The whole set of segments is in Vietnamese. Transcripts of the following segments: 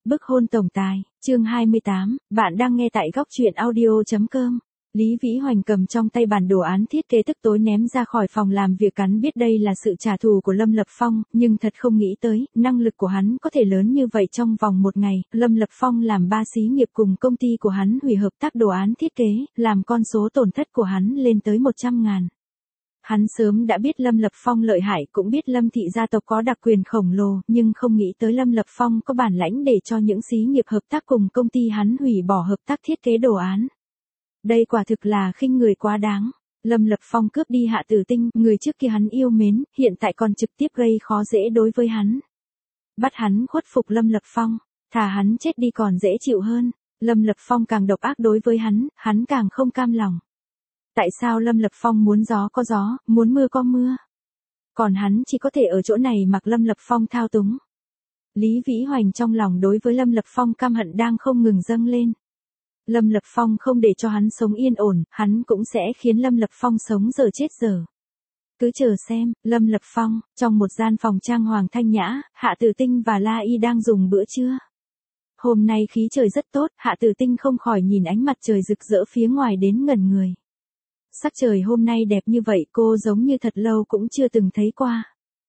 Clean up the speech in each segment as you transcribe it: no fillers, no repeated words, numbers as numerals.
Bức hôn tổng tài, chương 28, bạn đang nghe tại góc truyện audio.com. Lý Vĩ Hoành cầm trong tay bản đồ án thiết kế tức tối ném ra khỏi phòng làm việc, hắn biết đây là sự trả thù của Lâm Lập Phong, nhưng thật không nghĩ tới, năng lực của hắn có thể lớn như vậy. Trong vòng một ngày, Lâm Lập Phong làm 3 xí nghiệp cùng công ty của hắn hủy hợp tác đồ án thiết kế, làm con số tổn thất của hắn lên tới 100.000. Hắn sớm đã biết Lâm Lập Phong lợi hại, cũng biết Lâm thị gia tộc có đặc quyền khổng lồ, nhưng không nghĩ tới Lâm Lập Phong có bản lãnh để cho những xí nghiệp hợp tác cùng công ty hắn hủy bỏ hợp tác thiết kế đồ án. Đây quả thực là khinh người quá đáng. Lâm Lập Phong cướp đi Hạ Tử Tinh, người trước kia hắn yêu mến, hiện tại còn trực tiếp gây khó dễ đối với hắn. Bắt hắn khuất phục Lâm Lập Phong, thà hắn chết đi còn dễ chịu hơn. Lâm Lập Phong càng độc ác đối với hắn càng không cam lòng. Tại sao Lâm Lập Phong muốn gió có gió, muốn mưa có mưa? Còn hắn chỉ có thể ở chỗ này mặc Lâm Lập Phong thao túng. Lý Vĩ Hoành trong lòng đối với Lâm Lập Phong căm hận đang không ngừng dâng lên. Lâm Lập Phong không để cho hắn sống yên ổn, hắn cũng sẽ khiến Lâm Lập Phong sống giờ chết giờ. Cứ chờ xem. Lâm Lập Phong, trong một gian phòng trang hoàng thanh nhã, Hạ Tử Tinh và La Y đang dùng bữa trưa. Hôm nay khí trời rất tốt, Hạ Tử Tinh không khỏi nhìn ánh mặt trời rực rỡ phía ngoài đến ngẩn người. Sắc trời hôm nay đẹp như vậy, cô giống như thật lâu cũng chưa từng thấy qua.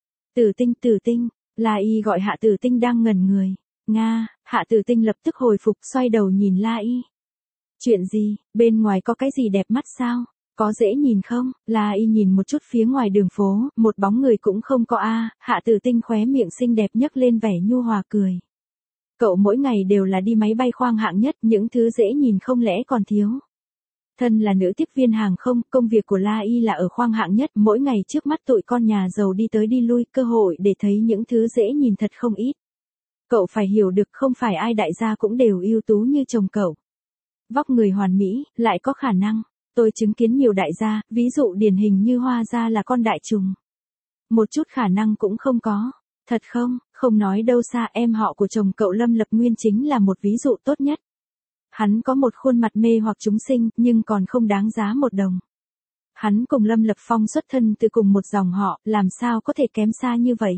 Tử Tinh, La Y gọi Hạ Tử Tinh đang ngẩn người. Nga, Hạ Tử Tinh lập tức hồi phục, xoay đầu nhìn La Y. Chuyện gì, bên ngoài có cái gì đẹp mắt sao? Có dễ nhìn không? La Y nhìn một chút phía ngoài đường phố, một bóng người cũng không có a. Hạ Tử Tinh khóe miệng xinh đẹp nhấc lên vẻ nhu hòa cười. Cậu mỗi ngày đều là đi máy bay khoang hạng nhất, những thứ dễ nhìn không lẽ còn thiếu? Thân là nữ tiếp viên hàng không, công việc của La Y là ở khoang hạng nhất, mỗi ngày trước mắt tụi con nhà giàu đi tới đi lui, cơ hội để thấy những thứ dễ nhìn thật không ít. Cậu phải hiểu được không phải ai đại gia cũng đều ưu tú như chồng cậu. Vóc người hoàn mỹ, lại có khả năng. Tôi chứng kiến nhiều đại gia, ví dụ điển hình như Hoa gia là con đại trùng. Một chút khả năng cũng không có. Thật không, không nói đâu xa, em họ của chồng cậu Lâm Lập Nguyên chính là một ví dụ tốt nhất. Hắn có một khuôn mặt mê hoặc chúng sinh, nhưng còn không đáng giá một đồng. Hắn cùng Lâm Lập Phong xuất thân từ cùng một dòng họ, làm sao có thể kém xa như vậy?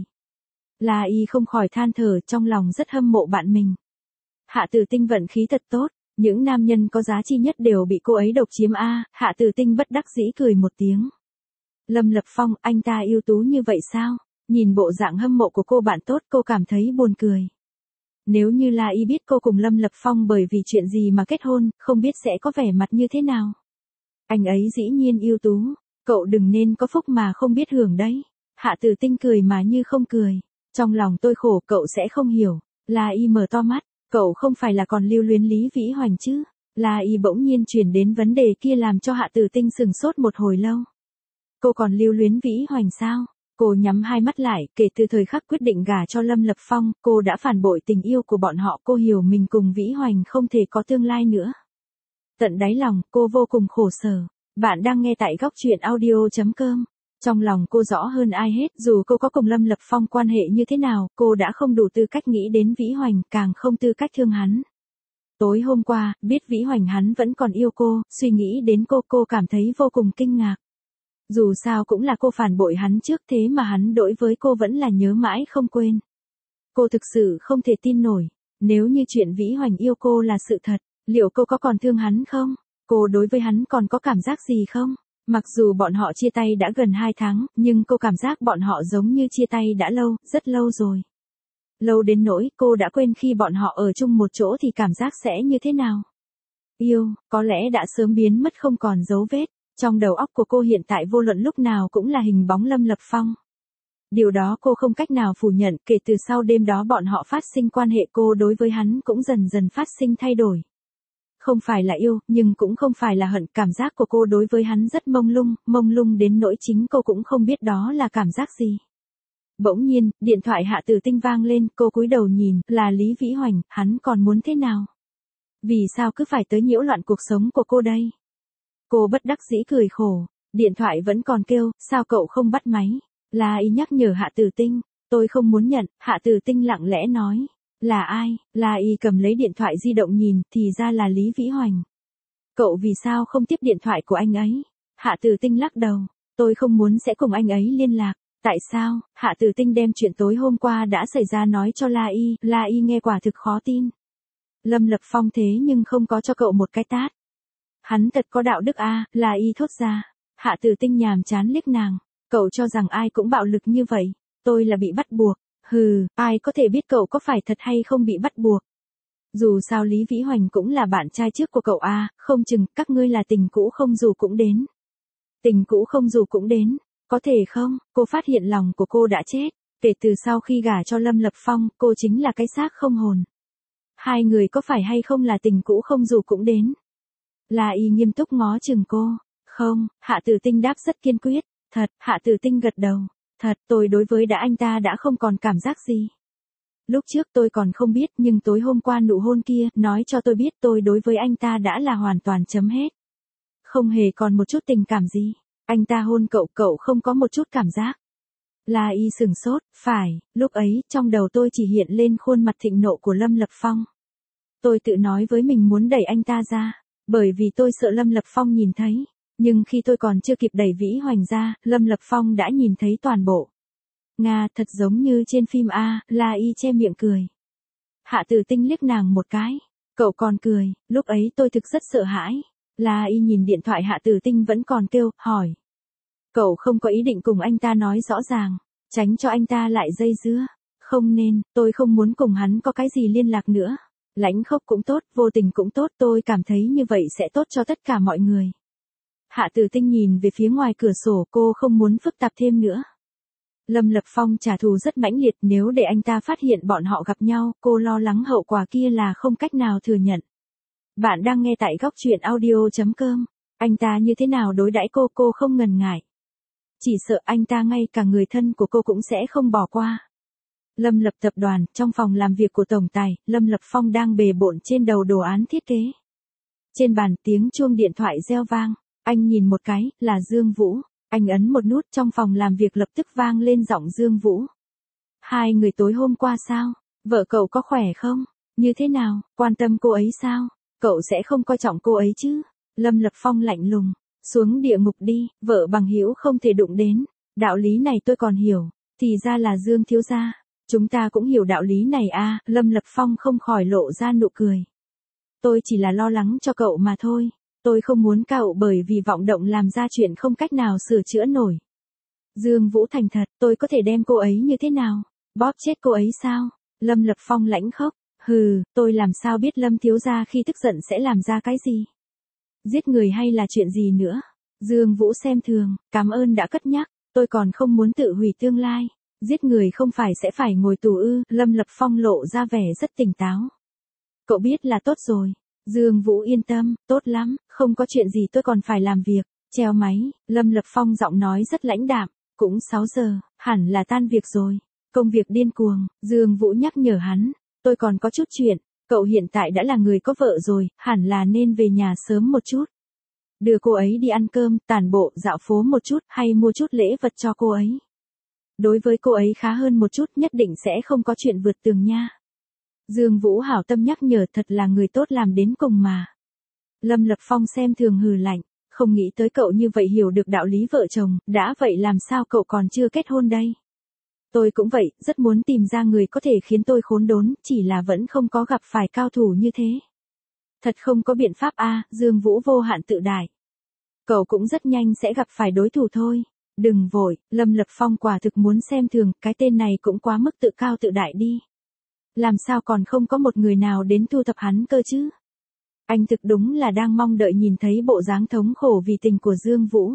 La Y không khỏi than thở, trong lòng rất hâm mộ bạn mình. Hạ Tử Tinh vận khí thật tốt, những nam nhân có giá trị nhất đều bị cô ấy độc chiếm a. Hạ Tử Tinh bất đắc dĩ cười một tiếng. Lâm Lập Phong, anh ta ưu tú như vậy sao? Nhìn bộ dạng hâm mộ của cô bạn tốt, cô cảm thấy buồn cười. Nếu như La Y biết cô cùng Lâm Lập Phong bởi vì chuyện gì mà kết hôn, không biết sẽ có vẻ mặt như thế nào. Anh ấy dĩ nhiên ưu tú, cậu đừng nên có phúc mà không biết hưởng đấy. Hạ Tử Tinh cười mà như không cười. Trong lòng tôi khổ, cậu sẽ không hiểu. La Y mở to mắt, cậu không phải là còn lưu luyến Lý Vĩ Hoành chứ? La Y bỗng nhiên chuyển đến vấn đề kia làm cho Hạ Tử Tinh sừng sốt một hồi lâu. Cô còn lưu luyến Vĩ Hoành sao? Cô nhắm hai mắt lại, kể từ thời khắc quyết định gả cho Lâm Lập Phong, cô đã phản bội tình yêu của bọn họ, cô hiểu mình cùng Vĩ Hoành không thể có tương lai nữa. Tận đáy lòng, cô vô cùng khổ sở. Bạn đang nghe tại góc truyện audio.com. Trong lòng cô rõ hơn ai hết, dù cô có cùng Lâm Lập Phong quan hệ như thế nào, cô đã không đủ tư cách nghĩ đến Vĩ Hoành, càng không tư cách thương hắn. Tối hôm qua, biết Vĩ Hoành hắn vẫn còn yêu cô, suy nghĩ đến cô cảm thấy vô cùng kinh ngạc. Dù sao cũng là cô phản bội hắn trước, thế mà hắn đối với cô vẫn là nhớ mãi không quên. Cô thực sự không thể tin nổi, nếu như chuyện Vĩ Hoành yêu cô là sự thật, liệu cô có còn thương hắn không? Cô đối với hắn còn có cảm giác gì không? Mặc dù bọn họ chia tay đã gần 2 tháng, nhưng cô cảm giác bọn họ giống như chia tay đã lâu, rất lâu rồi. Lâu đến nỗi cô đã quên khi bọn họ ở chung một chỗ thì cảm giác sẽ như thế nào. Yêu, có lẽ đã sớm biến mất không còn dấu vết. Trong đầu óc của cô hiện tại vô luận lúc nào cũng là hình bóng Lâm Lập Phong. Điều đó cô không cách nào phủ nhận, kể từ sau đêm đó bọn họ phát sinh quan hệ, cô đối với hắn cũng dần dần phát sinh thay đổi. Không phải là yêu, nhưng cũng không phải là hận, cảm giác của cô đối với hắn rất mông lung đến nỗi chính cô cũng không biết đó là cảm giác gì. Bỗng nhiên, điện thoại Hạ Tử Tinh vang lên, cô cúi đầu nhìn, là Lý Vĩ Hoành, hắn còn muốn thế nào? Vì sao cứ phải tới nhiễu loạn cuộc sống của cô đây? Cô bất đắc dĩ cười khổ, điện thoại vẫn còn kêu, sao cậu không bắt máy? La Y nhắc nhở Hạ Tử Tinh, tôi không muốn nhận. Hạ Tử Tinh lặng lẽ nói, là ai? La Y cầm lấy điện thoại di động nhìn, thì ra là Lý Vĩ Hoành. Cậu vì sao không tiếp điện thoại của anh ấy? Hạ Tử Tinh lắc đầu, tôi không muốn sẽ cùng anh ấy liên lạc. Tại sao? Hạ Tử Tinh đem chuyện tối hôm qua đã xảy ra nói cho La Y nghe quả thực khó tin. Lâm Lập Phong thế nhưng không có cho cậu một cái tát. Hắn thật có đạo đức a, La Y thốt ra. Hạ Tử Tinh nhàm chán liếc nàng, cậu cho rằng ai cũng bạo lực như vậy, tôi là bị bắt buộc. Hừ, ai có thể biết cậu có phải thật hay không bị bắt buộc. Dù sao Lý Vĩ Hoành cũng là bạn trai trước của cậu a, không chừng các ngươi là tình cũ không dù cũng đến. Tình cũ không dù cũng đến, có thể không? Cô phát hiện lòng của cô đã chết, kể từ sau khi gả cho Lâm Lập Phong, cô chính là cái xác không hồn. Hai người có phải hay không là tình cũ không dù cũng đến. La Y nghiêm túc ngó chừng cô. Không, Hạ Tử Tinh đáp rất kiên quyết. Thật, Hạ Tử Tinh gật đầu. Thật, tôi đối với anh ta đã không còn cảm giác gì. Lúc trước tôi còn không biết, nhưng tối hôm qua nụ hôn kia nói cho tôi biết tôi đối với anh ta đã là hoàn toàn chấm hết. Không hề còn một chút tình cảm gì. Anh ta hôn cậu, cậu không có một chút cảm giác. La Y sừng sốt, phải, lúc ấy, trong đầu tôi chỉ hiện lên khuôn mặt thịnh nộ của Lâm Lập Phong. Tôi tự nói với mình muốn đẩy anh ta ra, bởi vì tôi sợ Lâm Lập Phong nhìn thấy. Nhưng khi tôi còn chưa kịp đẩy Vĩ Hoành ra, Lâm Lập Phong đã nhìn thấy toàn bộ. Nga, thật giống như trên phim A, La Y che miệng cười. Hạ Tử Tinh liếc nàng một cái. Cậu còn cười, lúc ấy tôi thực rất sợ hãi. La Y nhìn điện thoại Hạ Tử Tinh vẫn còn kêu, hỏi. Cậu không có ý định cùng anh ta nói rõ ràng, tránh cho anh ta lại dây dưa. Không nên, tôi không muốn cùng hắn có cái gì liên lạc nữa. Lãnh khốc cũng tốt, vô tình cũng tốt, tôi cảm thấy như vậy sẽ tốt cho tất cả mọi người. Hạ Tử Tinh nhìn về phía ngoài cửa sổ, cô không muốn phức tạp thêm nữa. Lâm Lập Phong trả thù rất mãnh liệt, nếu để anh ta phát hiện bọn họ gặp nhau, cô lo lắng hậu quả kia là không cách nào thừa nhận. Bạn đang nghe tại góc truyện audio.com. Anh ta như thế nào đối đãi cô không ngần ngại. Chỉ sợ anh ta ngay cả người thân của cô cũng sẽ không bỏ qua. Lâm Lập tập đoàn, trong phòng làm việc của tổng tài, Lâm Lập Phong đang bề bộn trên đầu đồ án thiết kế. Trên bàn tiếng chuông điện thoại reo vang, anh nhìn một cái, là Dương Vũ. Anh ấn một nút, trong phòng làm việc lập tức vang lên giọng Dương Vũ. Hai người tối hôm qua sao? Vợ cậu có khỏe không? Như thế nào? Quan tâm cô ấy sao? Cậu sẽ không coi trọng cô ấy chứ? Lâm Lập Phong lạnh lùng. Xuống địa ngục đi, vợ bằng hữu không thể đụng đến. Đạo lý này tôi còn hiểu. Thì ra là Dương thiếu gia. Chúng ta cũng hiểu đạo lý này à, Lâm Lập Phong không khỏi lộ ra nụ cười. Tôi chỉ là lo lắng cho cậu mà thôi. Tôi không muốn cậu bởi vì vọng động làm ra chuyện không cách nào sửa chữa nổi. Dương Vũ thành thật, tôi có thể đem cô ấy như thế nào? Bóp chết cô ấy sao? Lâm Lập Phong lãnh khốc. Hừ, tôi làm sao biết Lâm thiếu gia khi tức giận sẽ làm ra cái gì? Giết người hay là chuyện gì nữa? Dương Vũ xem thường, cảm ơn đã cất nhắc, tôi còn không muốn tự hủy tương lai. Giết người không phải sẽ phải ngồi tù ư? Lâm Lập Phong lộ ra vẻ rất tỉnh táo. Cậu biết là tốt rồi. Dương Vũ yên tâm, tốt lắm, không có chuyện gì tôi còn phải làm việc. Treo máy, Lâm Lập Phong giọng nói rất lãnh đạm, cũng 6 giờ, hẳn là tan việc rồi. Công việc điên cuồng, Dương Vũ nhắc nhở hắn, tôi còn có chút chuyện, cậu hiện tại đã là người có vợ rồi, hẳn là nên về nhà sớm một chút. Đưa cô ấy đi ăn cơm, tản bộ, dạo phố một chút, hay mua chút lễ vật cho cô ấy. Đối với cô ấy khá hơn một chút, nhất định sẽ không có chuyện vượt tường nha. Dương Vũ hảo tâm nhắc nhở, thật là người tốt làm đến cùng mà. Lâm Lập Phong xem thường hừ lạnh, không nghĩ tới cậu như vậy hiểu được đạo lý vợ chồng, đã vậy làm sao cậu còn chưa kết hôn đây? Tôi cũng vậy, rất muốn tìm ra người có thể khiến tôi khốn đốn, chỉ là vẫn không có gặp phải cao thủ như thế. Thật không có biện pháp a, Dương Vũ vô hạn tự đại. Cậu cũng rất nhanh sẽ gặp phải đối thủ thôi. Đừng vội, Lâm Lập Phong quả thực muốn xem thường, cái tên này cũng quá mức tự cao tự đại đi. Làm sao còn không có một người nào đến thu thập hắn cơ chứ? Anh thực đúng là đang mong đợi nhìn thấy bộ dáng thống khổ vì tình của Dương Vũ.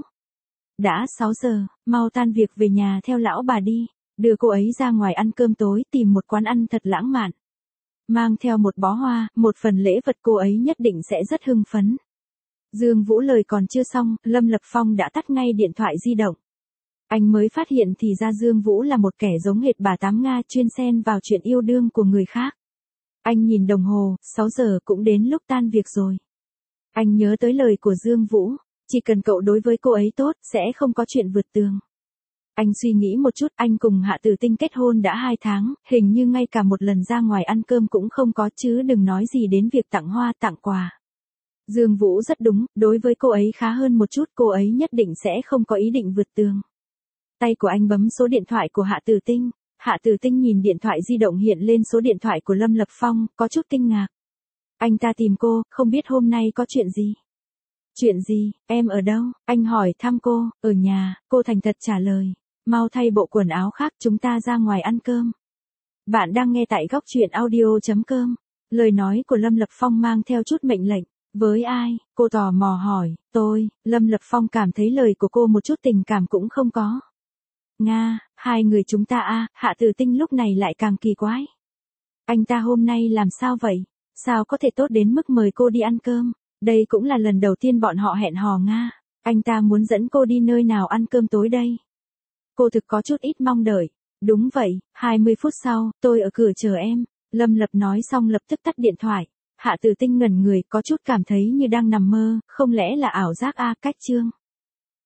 Đã 6 giờ, mau tan việc về nhà theo lão bà đi, đưa cô ấy ra ngoài ăn cơm tối, tìm một quán ăn thật lãng mạn. Mang theo một bó hoa, một phần lễ vật, cô ấy nhất định sẽ rất hưng phấn. Dương Vũ lời còn chưa xong, Lâm Lập Phong đã tắt ngay điện thoại di động. Anh mới phát hiện thì ra Dương Vũ là một kẻ giống hệt bà Tám Nga, chuyên xen vào chuyện yêu đương của người khác. Anh nhìn đồng hồ, 6 giờ cũng đến lúc tan việc rồi. Anh nhớ tới lời của Dương Vũ, chỉ cần cậu đối với cô ấy tốt, sẽ không có chuyện vượt tường. Anh suy nghĩ một chút, anh cùng Hạ Tử Tinh kết hôn đã 2 tháng, hình như ngay cả một lần ra ngoài ăn cơm cũng không có, chứ đừng nói gì đến việc tặng hoa tặng quà. Dương Vũ rất đúng, đối với cô ấy khá hơn một chút, cô ấy nhất định sẽ không có ý định vượt tường. Tay của anh bấm số điện thoại của Hạ Tử Tinh. Hạ Tử Tinh nhìn điện thoại di động hiện lên số điện thoại của Lâm Lập Phong, có chút kinh ngạc. Anh ta tìm cô, không biết hôm nay có chuyện gì. Chuyện gì, em ở đâu? Anh hỏi thăm cô, ở nhà, cô thành thật trả lời. Mau thay bộ quần áo khác, chúng ta ra ngoài ăn cơm. Bạn đang nghe tại góc truyện audio.com. Lời nói của Lâm Lập Phong mang theo chút mệnh lệnh. Với ai? Cô tò mò hỏi. Tôi. Lâm Lập Phong cảm thấy lời của cô một chút tình cảm cũng không có. Nga, hai người chúng ta à? Hạ Tử Tinh lúc này lại càng kỳ quái. Anh ta hôm nay làm sao vậy? Sao có thể tốt đến mức mời cô đi ăn cơm? Đây cũng là lần đầu tiên bọn họ hẹn hò Nga. Anh ta muốn dẫn cô đi nơi nào ăn cơm tối đây? Cô thực có chút ít mong đợi. Đúng vậy, 20 phút sau, tôi ở cửa chờ em. Lâm Lập nói xong lập tức tắt điện thoại. Hạ Tử Tinh ngẩn người, có chút cảm thấy như đang nằm mơ, không lẽ là ảo giác a? Cách chương.